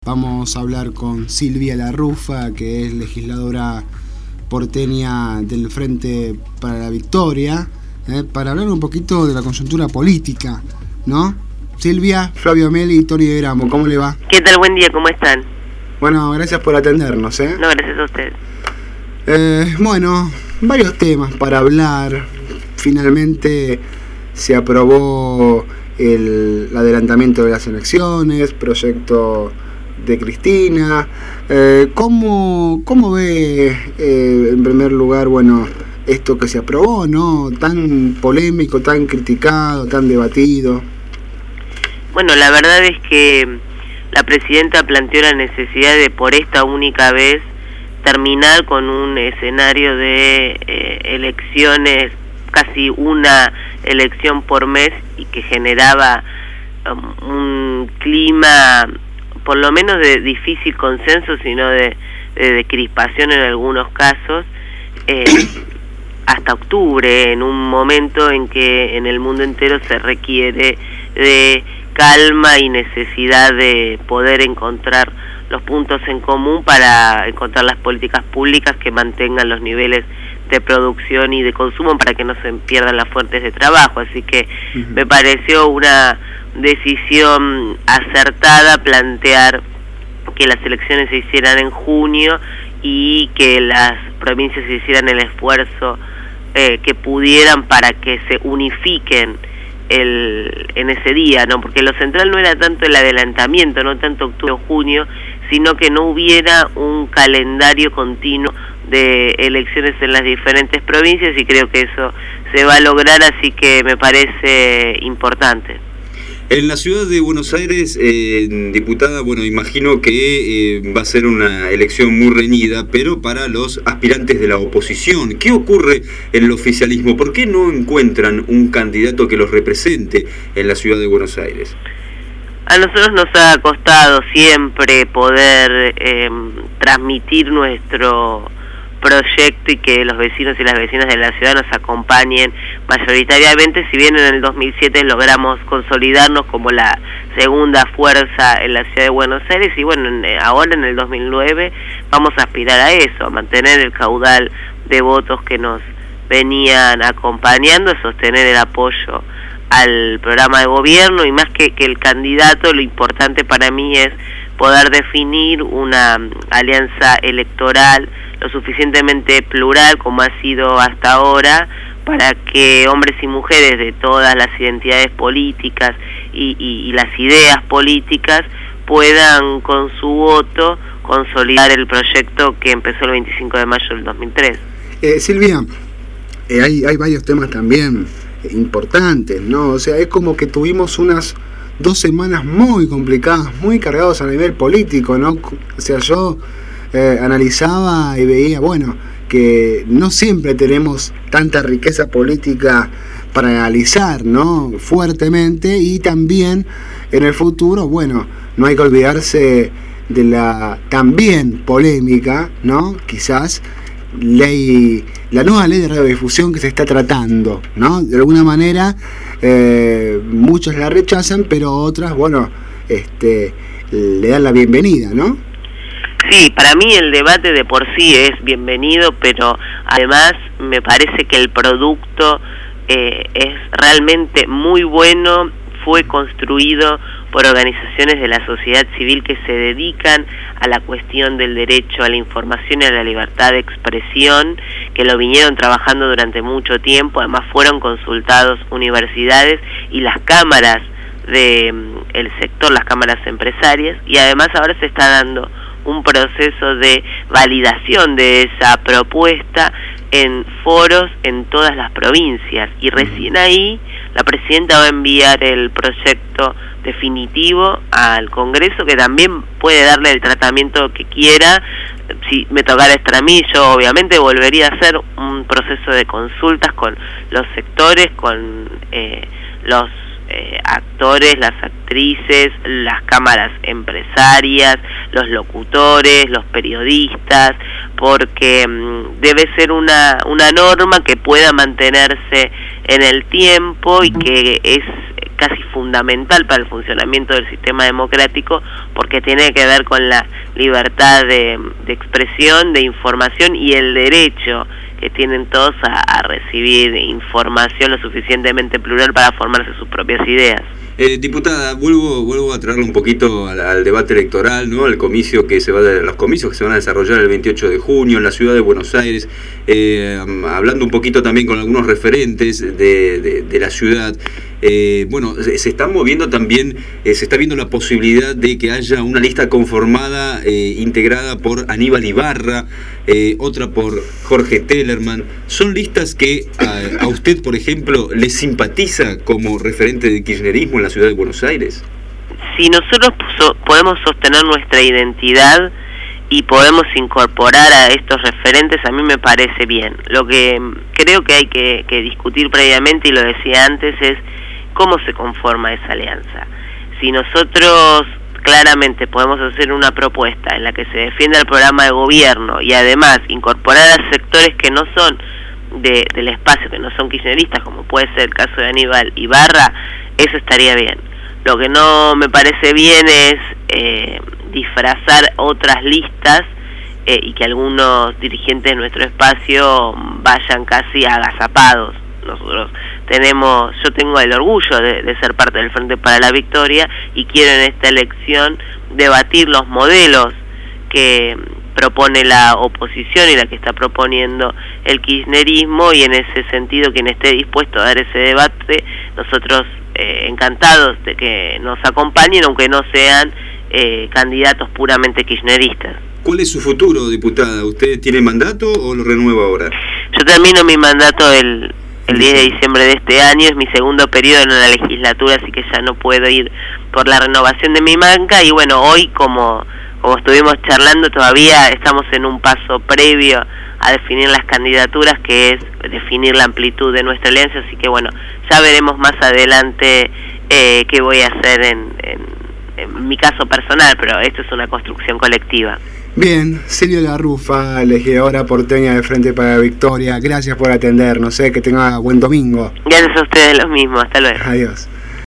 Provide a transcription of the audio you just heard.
Vamos a hablar con Silvia Larrufa, que es legisladora porteña del Frente para la Victoria, para hablar un poquito de la coyuntura política, ¿no? Silvia, Flavio Meli y Tony de Gramo, ¿cómo le va? ¿Qué tal? Buen día, ¿cómo están? Bueno, gracias por atendernos, No, gracias a ustedes. Bueno, varios temas para hablar. Finalmente se aprobó el adelantamiento de las elecciones, proyecto de Cristina. ¿Cómo ve, en primer lugar, bueno, esto que se aprobó, ¿no? Tan polémico, tan criticado, tan debatido. Bueno, la verdad es que la presidenta planteó la necesidad de, por esta única vez, terminar con un escenario de elecciones, casi una elección por mes, y que generaba un clima por lo menos de difícil consenso, sino de crispación en algunos casos, hasta octubre, en un momento en que en el mundo entero se requiere de calma y necesidad de poder encontrar los puntos en común para encontrar las políticas públicas que mantengan los niveles de producción y de consumo para que no se pierdan las fuentes de trabajo. Así que me pareció una decisión acertada plantear que las elecciones se hicieran en junio y que las provincias hicieran el esfuerzo que pudieran para que se unifiquen en ese día, ¿no? Porque lo central no era tanto el adelantamiento, no tanto octubre o junio, sino que no hubiera un calendario continuo de elecciones en las diferentes provincias, y creo que eso se va a lograr, así que me parece importante. En la ciudad de Buenos Aires, diputada, bueno, imagino que va a ser una elección muy reñida, pero para los aspirantes de la oposición, ¿qué ocurre en el oficialismo? ¿Por qué no encuentran un candidato que los represente en la ciudad de Buenos Aires? A nosotros nos ha costado siempre poder transmitir nuestro proyecto y que los vecinos y las vecinas de la ciudad nos acompañen mayoritariamente. Si bien en el 2007 logramos consolidarnos como la segunda fuerza en la ciudad de Buenos Aires, y bueno, ahora en el 2009 vamos a aspirar a eso, a mantener el caudal de votos que nos venían acompañando, a sostener el apoyo al programa de gobierno, y más que el candidato, lo importante para mí es poder definir una alianza electoral lo suficientemente plural como ha sido hasta ahora, para que hombres y mujeres de todas las identidades políticas y las ideas políticas puedan con su voto consolidar el proyecto que empezó el 25 de mayo del 2003. Silvia, hay varios temas también importantes, ¿no? O sea, es como que tuvimos unas 2 semanas muy complicadas, muy cargadas a nivel político, ¿no? O sea, yo analizaba y veía, bueno, que no siempre tenemos tanta riqueza política para analizar, ¿no? Fuertemente, y también en el futuro, bueno, no hay que olvidarse de la también polémica, ¿no? Quizás la nueva ley de radiodifusión que se está tratando, ¿no? De alguna manera muchos la rechazan, pero otras, bueno, le dan la bienvenida, ¿no? Sí, para mí el debate de por sí es bienvenido, pero además me parece que el producto es realmente muy bueno. Fue construido por organizaciones de la sociedad civil que se dedican a la cuestión del derecho a la información y a la libertad de expresión, que lo vinieron trabajando durante mucho tiempo. Además fueron consultados universidades y las cámaras del sector, las cámaras empresarias, y además ahora se está dando un proceso de validación de esa propuesta en foros en todas las provincias, y recién ahí la presidenta va a enviar el proyecto definitivo al Congreso, que también puede darle el tratamiento que quiera. Si me tocara estar a mí, yo obviamente volvería a hacer un proceso de consultas con los sectores, con los actores, las actrices, las cámaras empresarias, los locutores, los periodistas, porque debe ser una norma que pueda mantenerse en el tiempo y que es casi fundamental para el funcionamiento del sistema democrático, porque tiene que ver con la libertad de expresión, de información y el derecho que tienen todos a recibir información lo suficientemente plural para formarse sus propias ideas. Diputada, vuelvo a traerle un poquito al debate electoral, ¿no? Los comicios que se van a desarrollar el 28 de junio en la ciudad de Buenos Aires, hablando un poquito también con algunos referentes de la ciudad. Bueno, se está moviendo también, se está viendo la posibilidad de que haya una lista conformada, integrada por Aníbal Ibarra, otra por Jorge Tellerman. ¿Son listas que a usted, por ejemplo, le simpatiza como referente del kirchnerismo en la ciudad de Buenos Aires? Si nosotros podemos sostener nuestra identidad y podemos incorporar a estos referentes, a mí me parece bien. Lo que creo que hay que discutir previamente, y lo decía antes, es cómo se conforma esa alianza. Si nosotros claramente podemos hacer una propuesta en la que se defienda el programa de gobierno y además incorporar a sectores que no son del espacio, que no son kirchneristas, como puede ser el caso de Aníbal Ibarra, eso estaría bien. Lo que no me parece bien es disfrazar otras listas y que algunos dirigentes de nuestro espacio vayan casi agazapados. Yo tengo el orgullo de ser parte del Frente para la Victoria y quiero en esta elección debatir los modelos que propone la oposición y la que está proponiendo el kirchnerismo, y en ese sentido quien esté dispuesto a dar ese debate, nosotros encantados de que nos acompañen, aunque no sean candidatos puramente kirchneristas. ¿Cuál es su futuro, diputada? ¿Usted tiene mandato o lo renueva ahora? Yo termino mi mandato el 10 de diciembre de este año, es mi segundo periodo en la legislatura, así que ya no puedo ir por la renovación de mi banca, y bueno, hoy como estuvimos charlando, todavía estamos en un paso previo a definir las candidaturas, que es definir la amplitud de nuestra alianza, así que bueno, ya veremos más adelante qué voy a hacer en mi caso personal, pero esto es una construcción colectiva. Bien, Silvia Garrufa, legisladora porteña de Frente para la Victoria, gracias por atendernos, que tenga buen domingo. Gracias a ustedes, lo mismo, hasta luego. Adiós.